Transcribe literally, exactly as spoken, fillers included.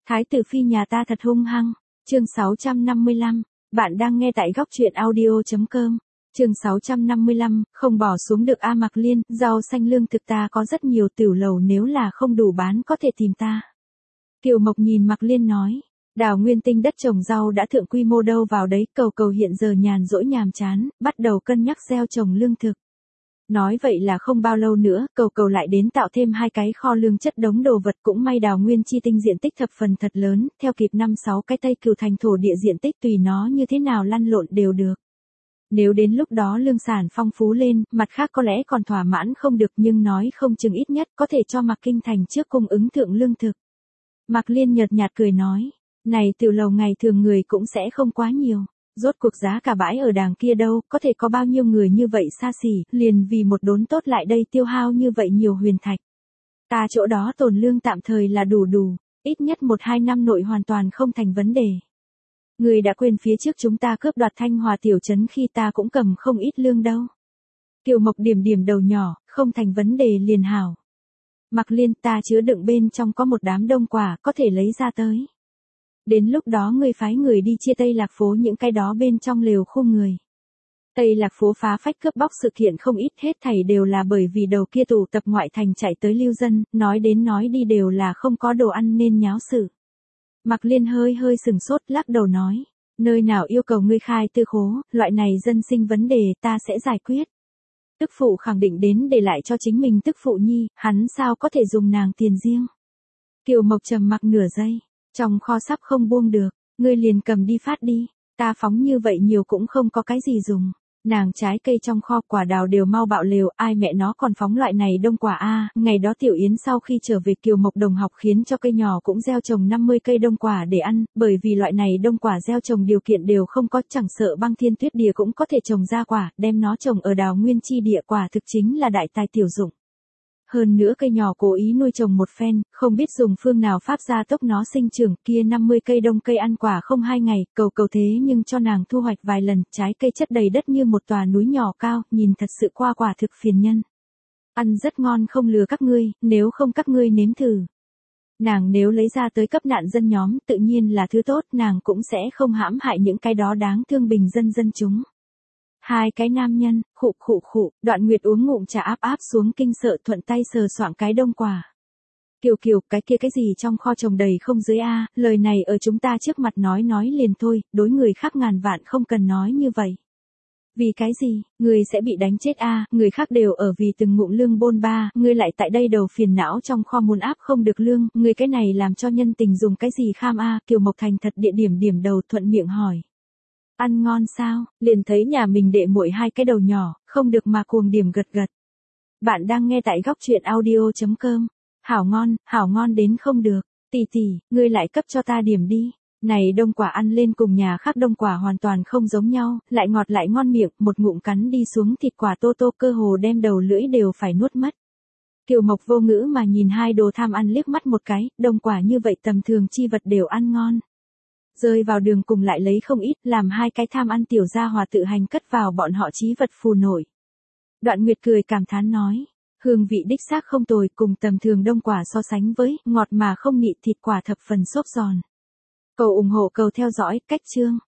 Thái tử phi nhà ta thật hung hăng. Chương sáu trăm năm mươi lăm, bạn đang nghe tại góc truyện audio.com. Chương sáu trăm năm mươi lăm, không bỏ xuống được A Mạc Liên, rau xanh lương thực ta có rất nhiều, tiểu lầu nếu là không đủ bán có thể tìm ta. Kiều Mộc nhìn Mạc Liên nói, Đào Nguyên Tinh đất trồng rau đã thượng quy mô đâu vào đấy, cầu cầu hiện giờ nhàn rỗi nhàm chán, bắt đầu cân nhắc gieo trồng lương thực. Nói vậy là không bao lâu nữa, cầu cầu lại đến tạo thêm hai cái kho lương chất đống đồ vật, cũng may Đào Nguyên Chi Tinh diện tích thập phần thật lớn, theo kịp năm sáu cái Tây Cửu Thành thổ địa diện tích, tùy nó như thế nào lăn lộn đều được. Nếu đến lúc đó lương sản phong phú lên, mặt khác có lẽ còn thỏa mãn không được, nhưng nói không chừng ít nhất có thể cho Mạc Kinh Thành trước cung ứng thượng lương thực. Mạc Liên nhợt nhạt cười nói, này tiểu lầu ngày thường người cũng sẽ không quá nhiều. Rốt cuộc giá cả bãi ở đàng kia đâu, có thể có bao nhiêu người như vậy xa xỉ, liền vì một đốn tốt lại đây tiêu hao như vậy nhiều huyền thạch. Ta chỗ đó tồn lương tạm thời là đủ đủ, ít nhất một hai năm nội hoàn toàn không thành vấn đề. Người đã quên phía trước chúng ta cướp đoạt Thanh Hòa tiểu trấn khi ta cũng cầm không ít lương đâu. Kiều Mộc điểm điểm đầu nhỏ, không thành vấn đề liền hảo. Mạc Liên, ta chứa đựng bên trong có một đám đông quả, có thể lấy ra tới. Đến lúc đó ngươi phái người đi chia Tây Lạc phố những cái đó bên trong lều khu người. Tây Lạc phố phá phách cướp bóc sự kiện không ít, hết thảy đều là bởi vì đầu kia tụ tập ngoại thành chạy tới lưu dân, nói đến nói đi đều là không có đồ ăn nên nháo sự. Mạc Liên hơi hơi sừng sốt, lắc đầu nói, nơi nào yêu cầu ngươi khai tư khố, loại này dân sinh vấn đề ta sẽ giải quyết. Tức phụ khẳng định đến để lại cho chính mình tức phụ nhi, hắn sao có thể dùng nàng tiền riêng. Kiều Mộc trầm mặc nửa giây. Trong kho sắp không buông được, ngươi liền cầm đi phát đi, ta phóng như vậy nhiều cũng không có cái gì dùng. Nàng trái cây trong kho quả đào đều mau bạo lều, ai mẹ nó còn phóng loại này đông quả a. Ngày đó Tiểu Yến sau khi trở về Kiều Mộc đồng học khiến cho cây nhỏ cũng gieo trồng năm mươi cây đông quả để ăn, bởi vì loại này đông quả gieo trồng điều kiện đều không có, chẳng sợ băng thiên tuyết địa cũng có thể trồng ra quả, đem nó trồng ở Đào Nguyên Chi địa quả thực chính là đại tài tiểu dụng. Hơn nữa cây nhỏ cố ý nuôi trồng một phen, không biết dùng phương nào pháp gia tốc nó sinh trưởng, kia năm mươi cây đông cây ăn quả không hai ngày, cầu cầu thế nhưng cho nàng thu hoạch vài lần, trái cây chất đầy đất như một tòa núi nhỏ cao, nhìn thật sự qua quả thực phiền nhân. Ăn rất ngon không lừa các ngươi, nếu không các ngươi nếm thử. Nàng nếu lấy ra tới cấp nạn dân nhóm, tự nhiên là thứ tốt, nàng cũng sẽ không hãm hại những cái đó đáng thương bình dân dân chúng. Hai cái nam nhân, khụ khụ khụ, Đoạn Nguyệt uống ngụm trà áp áp xuống kinh sợ, thuận tay sờ soạng cái đông quả. Kiều Kiều, cái kia cái gì trong kho trồng đầy không dưới a, lời này ở chúng ta trước mặt nói nói liền thôi, đối người khác ngàn vạn không cần nói như vậy. Vì cái gì, người sẽ bị đánh chết a, người khác đều ở vì từng ngụm lương bôn ba, ngươi lại tại đây đầu phiền não trong kho muốn áp không được lương, người cái này làm cho nhân tình dùng cái gì kham a. Kiều Mộc thành thật địa điểm điểm đầu, thuận miệng hỏi. Ăn ngon sao, liền thấy nhà mình đệ muội hai cái đầu nhỏ, không được mà cuồng điểm gật gật. Bạn đang nghe tại góc truyện audio.com. Hảo ngon, hảo ngon đến không được. Tỷ tỷ, ngươi lại cấp cho ta điểm đi. Này đông quả ăn lên cùng nhà khác đông quả hoàn toàn không giống nhau, lại ngọt lại ngon miệng, một ngụm cắn đi xuống thịt quả tô tô cơ hồ đem đầu lưỡi đều phải nuốt mất. Kiều Mộc vô ngữ mà nhìn hai đồ tham ăn liếc mắt một cái, đông quả như vậy tầm thường chi vật đều ăn ngon. Rơi vào đường cùng lại lấy không ít, làm hai cái tham ăn tiểu gia hòa tự hành cất vào bọn họ chí vật phù nổi. Đoạn Nguyệt cười cảm thán nói, hương vị đích xác không tồi, cùng tầm thường đông quả so sánh với, ngọt mà không nị, thịt quả thập phần xốp giòn. Cầu ủng hộ cầu theo dõi, cách chương.